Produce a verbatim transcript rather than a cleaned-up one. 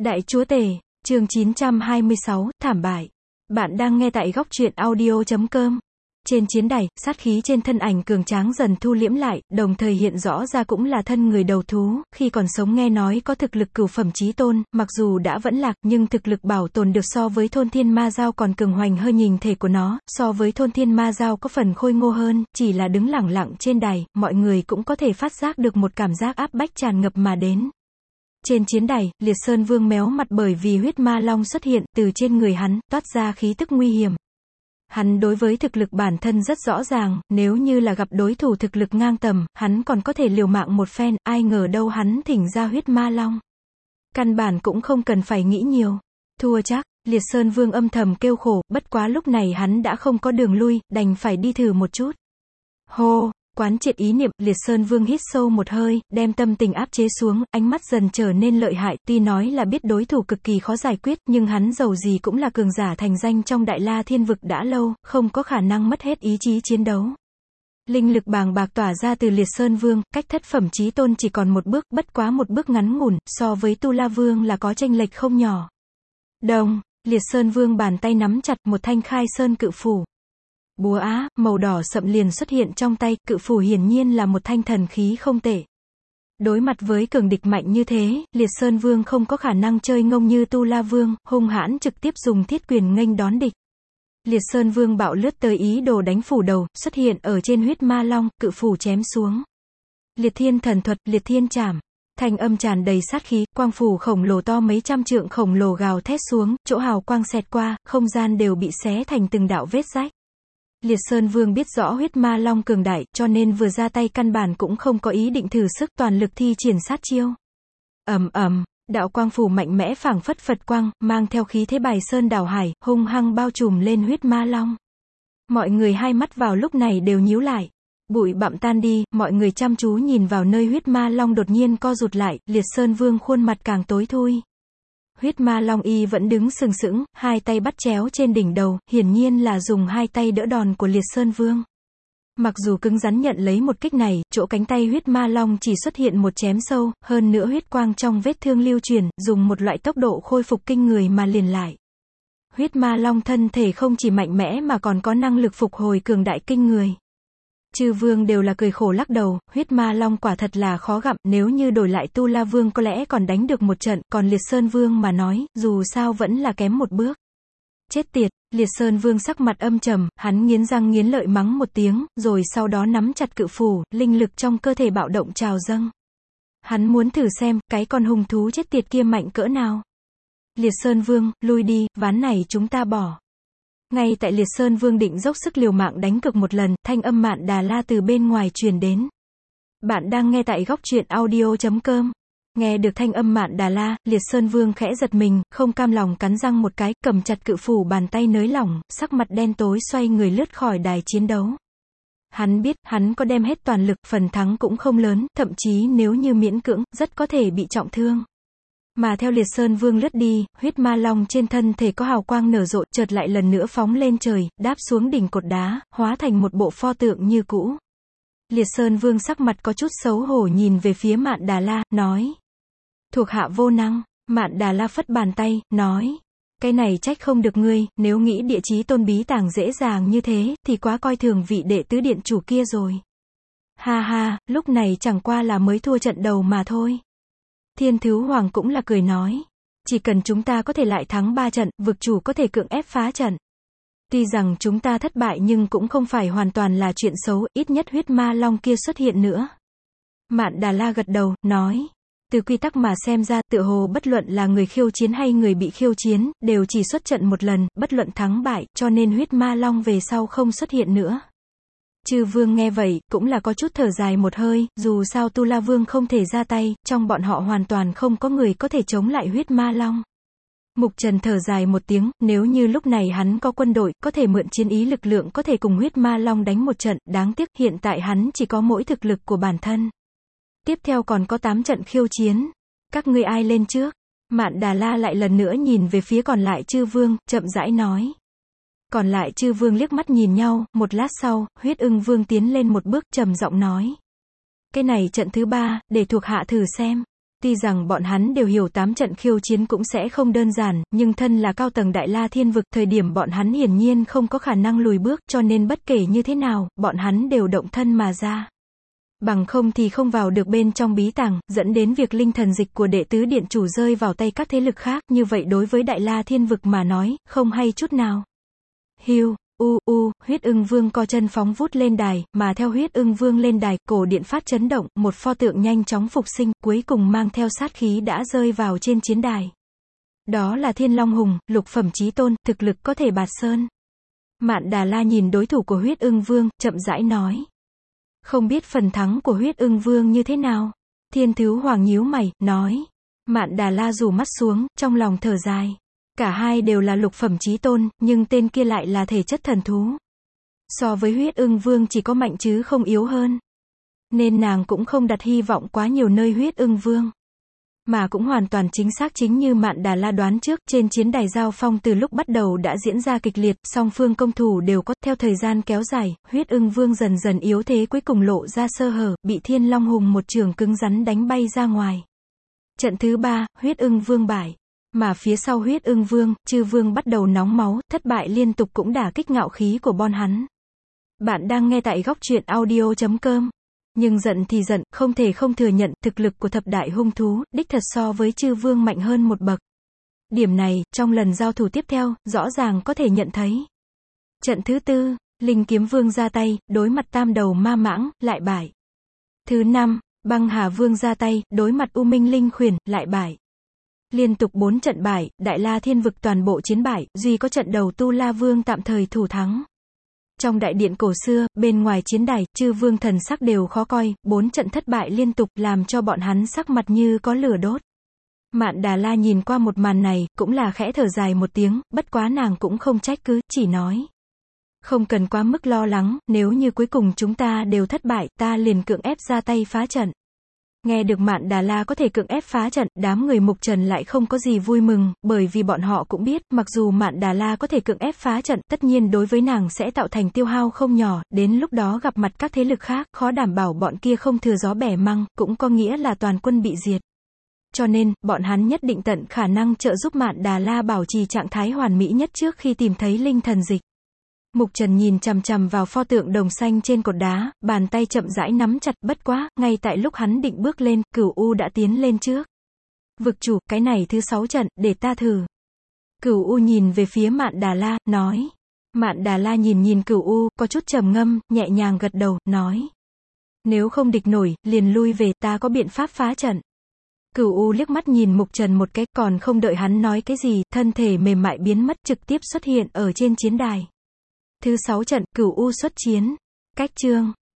Đại chúa tể, chương chín trăm hai mươi sáu, thảm bại. Bạn đang nghe tại góc truyện audio chấm com. Trên chiến đài, sát khí trên thân ảnh cường tráng dần thu liễm lại, đồng thời hiện rõ ra cũng là thân người đầu thú, khi còn sống nghe nói có thực lực cửu phẩm chí tôn, mặc dù đã vẫn lạc, nhưng thực lực bảo tồn được so với thôn thiên ma giao còn cường hoành hơn hình thể của nó, so với thôn thiên ma giao có phần khôi ngô hơn, chỉ là đứng lẳng lặng trên đài, mọi người cũng có thể phát giác được một cảm giác áp bách tràn ngập mà đến. Trên chiến đài, Liệt Sơn Vương méo mặt bởi vì huyết ma long xuất hiện, từ trên người hắn, toát ra khí tức nguy hiểm. Hắn đối với thực lực bản thân rất rõ ràng, nếu như là gặp đối thủ thực lực ngang tầm, hắn còn có thể liều mạng một phen, ai ngờ đâu hắn thỉnh ra huyết ma long. Căn bản cũng không cần phải nghĩ nhiều. Thua chắc, Liệt Sơn Vương âm thầm kêu khổ, bất quá lúc này hắn đã không có đường lui, đành phải đi thử một chút. Hô! Quán triệt ý niệm, Liệt Sơn Vương hít sâu một hơi, đem tâm tình áp chế xuống, ánh mắt dần trở nên lợi hại, tuy nói là biết đối thủ cực kỳ khó giải quyết, nhưng hắn dầu gì cũng là cường giả thành danh trong Đại La Thiên Vực đã lâu, không có khả năng mất hết ý chí chiến đấu. Linh lực bàng bạc tỏa ra từ Liệt Sơn Vương, cách thất phẩm chí tôn chỉ còn một bước, bất quá một bước ngắn ngủn, so với Tu La Vương là có chênh lệch không nhỏ. Đồng, Liệt Sơn Vương bàn tay nắm chặt một thanh khai sơn cự phủ. Búa á, màu đỏ sậm liền xuất hiện trong tay, cự phủ hiển nhiên là một thanh thần khí không tệ. Đối mặt với cường địch mạnh như thế, Liệt Sơn Vương không có khả năng chơi ngông như Tu La Vương, hung hãn trực tiếp dùng thiết quyền nghênh đón địch. Liệt Sơn Vương bạo lướt tới ý đồ đánh phủ đầu, xuất hiện ở trên huyết ma long, cự phủ chém xuống. Liệt Thiên thần thuật, Liệt Thiên trảm. Thanh âm tràn đầy sát khí, quang phủ khổng lồ to mấy trăm trượng khổng lồ gào thét xuống, chỗ hào quang xẹt qua, không gian đều bị xé thành từng đạo vết rách. Liệt Sơn Vương biết rõ huyết ma long cường đại, cho nên vừa ra tay căn bản cũng không có ý định thử sức, toàn lực thi triển sát chiêu. Ầm ầm, đạo quang phủ mạnh mẽ phảng phất Phật quang, mang theo khí thế bài sơn đảo hải, hung hăng bao trùm lên huyết ma long. Mọi người hai mắt vào lúc này đều nhíu lại. Bụi bặm tan đi, mọi người chăm chú nhìn vào nơi huyết ma long đột nhiên co rụt lại, Liệt Sơn Vương khuôn mặt càng tối thui. Huyết ma long y vẫn đứng sừng sững, hai tay bắt chéo trên đỉnh đầu, hiển nhiên là dùng hai tay đỡ đòn của Liệt Sơn Vương. Mặc dù cứng rắn nhận lấy một kích này, chỗ cánh tay huyết ma long chỉ xuất hiện một chém sâu, hơn nữa huyết quang trong vết thương lưu truyền, dùng một loại tốc độ khôi phục kinh người mà liền lại. Huyết ma long thân thể không chỉ mạnh mẽ mà còn có năng lực phục hồi cường đại kinh người. Chư vương đều là cười khổ lắc đầu, huyết ma long quả thật là khó gặm, nếu như đổi lại Tu La Vương có lẽ còn đánh được một trận, còn Liệt Sơn Vương mà nói, dù sao vẫn là kém một bước. Chết tiệt, Liệt Sơn Vương sắc mặt âm trầm, hắn nghiến răng nghiến lợi mắng một tiếng, rồi sau đó nắm chặt cự phủ, linh lực trong cơ thể bạo động trào dâng. Hắn muốn thử xem, cái con hung thú chết tiệt kia mạnh cỡ nào. Liệt Sơn Vương, lui đi, ván này chúng ta bỏ. Ngay tại Liệt Sơn Vương định dốc sức liều mạng đánh cược một lần, thanh âm Mạn Đà La từ bên ngoài truyền đến. Bạn đang nghe tại góc truyện audio chấm com. Nghe được thanh âm Mạn Đà La, Liệt Sơn Vương khẽ giật mình, không cam lòng cắn răng một cái, cầm chặt cự phủ bàn tay nới lỏng, sắc mặt đen tối xoay người lướt khỏi đài chiến đấu. Hắn biết, hắn có đem hết toàn lực, phần thắng cũng không lớn, thậm chí nếu như miễn cưỡng, rất có thể bị trọng thương. Mà theo Liệt Sơn Vương lướt đi, huyết ma long trên thân thể có hào quang nở rộ, chợt lại lần nữa phóng lên trời, đáp xuống đỉnh cột đá, hóa thành một bộ pho tượng như cũ. Liệt Sơn Vương sắc mặt có chút xấu hổ nhìn về phía Mạn Đà La, nói. Thuộc hạ vô năng. Mạn Đà La phất bàn tay, nói. Cái này trách không được ngươi, nếu nghĩ địa chí tôn bí tàng dễ dàng như thế, thì quá coi thường vị đệ tứ điện chủ kia rồi. Ha ha, lúc này chẳng qua là mới thua trận đầu mà thôi. Thiên Thứ Hoàng cũng là cười nói. Chỉ cần chúng ta có thể lại thắng ba trận, vực chủ có thể cưỡng ép phá trận. Tuy rằng chúng ta thất bại nhưng cũng không phải hoàn toàn là chuyện xấu, ít nhất huyết ma long kia xuất hiện nữa. Mạn Đà La gật đầu, nói. Từ quy tắc mà xem ra, tựa hồ bất luận là người khiêu chiến hay người bị khiêu chiến, đều chỉ xuất trận một lần, bất luận thắng bại, cho nên huyết ma long về sau không xuất hiện nữa. Chư vương nghe vậy, cũng là có chút thở dài một hơi, dù sao Tu La Vương không thể ra tay, trong bọn họ hoàn toàn không có người có thể chống lại huyết ma long. Mục Trần thở dài một tiếng, nếu như lúc này hắn có quân đội, có thể mượn chiến ý lực lượng có thể cùng huyết ma long đánh một trận, đáng tiếc hiện tại hắn chỉ có mỗi thực lực của bản thân. Tiếp theo còn có tám trận khiêu chiến. Các ngươi ai lên trước? Mạn Đà La lại lần nữa nhìn về phía còn lại chư vương, chậm rãi nói. Còn lại chư vương liếc mắt nhìn nhau, một lát sau, Huyết Ưng Vương tiến lên một bước, trầm giọng nói. Cái này trận thứ ba, để thuộc hạ thử xem. Tuy rằng bọn hắn đều hiểu tám trận khiêu chiến cũng sẽ không đơn giản, nhưng thân là cao tầng Đại La Thiên Vực, thời điểm bọn hắn hiển nhiên không có khả năng lùi bước, cho nên bất kể như thế nào, bọn hắn đều động thân mà ra. Bằng không thì không vào được bên trong bí tàng, dẫn đến việc linh thần dịch của đệ tứ điện chủ rơi vào tay các thế lực khác, như vậy đối với Đại La Thiên Vực mà nói, không hay chút nào. Hiu, u, u, huyết ưng vương co chân phóng vút lên đài, mà theo huyết ưng vương lên đài, cổ điện phát chấn động, một pho tượng nhanh chóng phục sinh, cuối cùng mang theo sát khí đã rơi vào trên chiến đài. Đó là Thiên Long Hùng, lục phẩm chí tôn, thực lực có thể bạt sơn. Mạn Đà La nhìn đối thủ của huyết ưng vương, chậm rãi nói. Không biết phần thắng của huyết ưng vương như thế nào? Thiên Thứ Hoàng nhíu mày, nói. Mạn Đà La rủ mắt xuống, trong lòng thở dài. Cả hai đều là lục phẩm chí tôn, nhưng tên kia lại là thể chất thần thú. So với huyết ưng vương chỉ có mạnh chứ không yếu hơn. Nên nàng cũng không đặt hy vọng quá nhiều nơi huyết ưng vương. Mà cũng hoàn toàn chính xác chính như Mạn Đà La đoán trước, trên chiến đài giao phong từ lúc bắt đầu đã diễn ra kịch liệt, song phương công thủ đều có, theo thời gian kéo dài, huyết ưng vương dần dần yếu thế cuối cùng lộ ra sơ hở, bị Thiên Long Hùng một trường cứng rắn đánh bay ra ngoài. Trận thứ ba, huyết ưng vương bại. Mà phía sau huyết ưng vương, chư vương bắt đầu nóng máu, thất bại liên tục cũng đả kích ngạo khí của bọn hắn. Bạn đang nghe tại góc truyện audio chấm com. Nhưng giận thì giận, không thể không thừa nhận, thực lực của thập đại hung thú, đích thật so với chư vương mạnh hơn một bậc. Điểm này, trong lần giao thủ tiếp theo, rõ ràng có thể nhận thấy. Trận thứ tư, Linh Kiếm Vương ra tay, đối mặt tam đầu ma mãng, lại bại. Thứ năm, Băng Hà Vương ra tay, đối mặt U Minh Linh Khuyển, lại bại. Liên tục bốn trận bại, Đại La Thiên Vực toàn bộ chiến bại, duy có trận đầu Tu La Vương tạm thời thủ thắng. Trong đại điện cổ xưa, bên ngoài chiến đài, chư vương thần sắc đều khó coi, bốn trận thất bại liên tục, làm cho bọn hắn sắc mặt như có lửa đốt. Mạn Đà La nhìn qua một màn này, cũng là khẽ thở dài một tiếng, bất quá nàng cũng không trách cứ, chỉ nói. Không cần quá mức lo lắng, nếu như cuối cùng chúng ta đều thất bại, ta liền cưỡng ép ra tay phá trận. Nghe được Mạn Đà La có thể cưỡng ép phá trận, đám người Mục Trần lại không có gì vui mừng, bởi vì bọn họ cũng biết, mặc dù Mạn Đà La có thể cưỡng ép phá trận, tất nhiên đối với nàng sẽ tạo thành tiêu hao không nhỏ, đến lúc đó gặp mặt các thế lực khác, khó đảm bảo bọn kia không thừa gió bẻ măng, cũng có nghĩa là toàn quân bị diệt. Cho nên, bọn hắn nhất định tận khả năng trợ giúp Mạn Đà La bảo trì trạng thái hoàn mỹ nhất trước khi tìm thấy linh thần dịch. Mục Trần nhìn chằm chằm vào pho tượng đồng xanh trên cột đá, bàn tay chậm rãi nắm chặt, bất quá, ngay tại lúc hắn định bước lên, Cửu U đã tiến lên trước. Vực chủ, cái này thứ sáu trận, để ta thử. Cửu U nhìn về phía Mạn Đà La, nói. Mạn Đà La nhìn nhìn Cửu U, có chút trầm ngâm, nhẹ nhàng gật đầu, nói. Nếu không địch nổi, liền lui về, ta có biện pháp phá trận. Cửu U liếc mắt nhìn Mục Trần một cái, còn không đợi hắn nói cái gì, thân thể mềm mại biến mất, trực tiếp xuất hiện ở trên chiến đài. Thứ sáu trận, Cửu U xuất chiến. Cách chương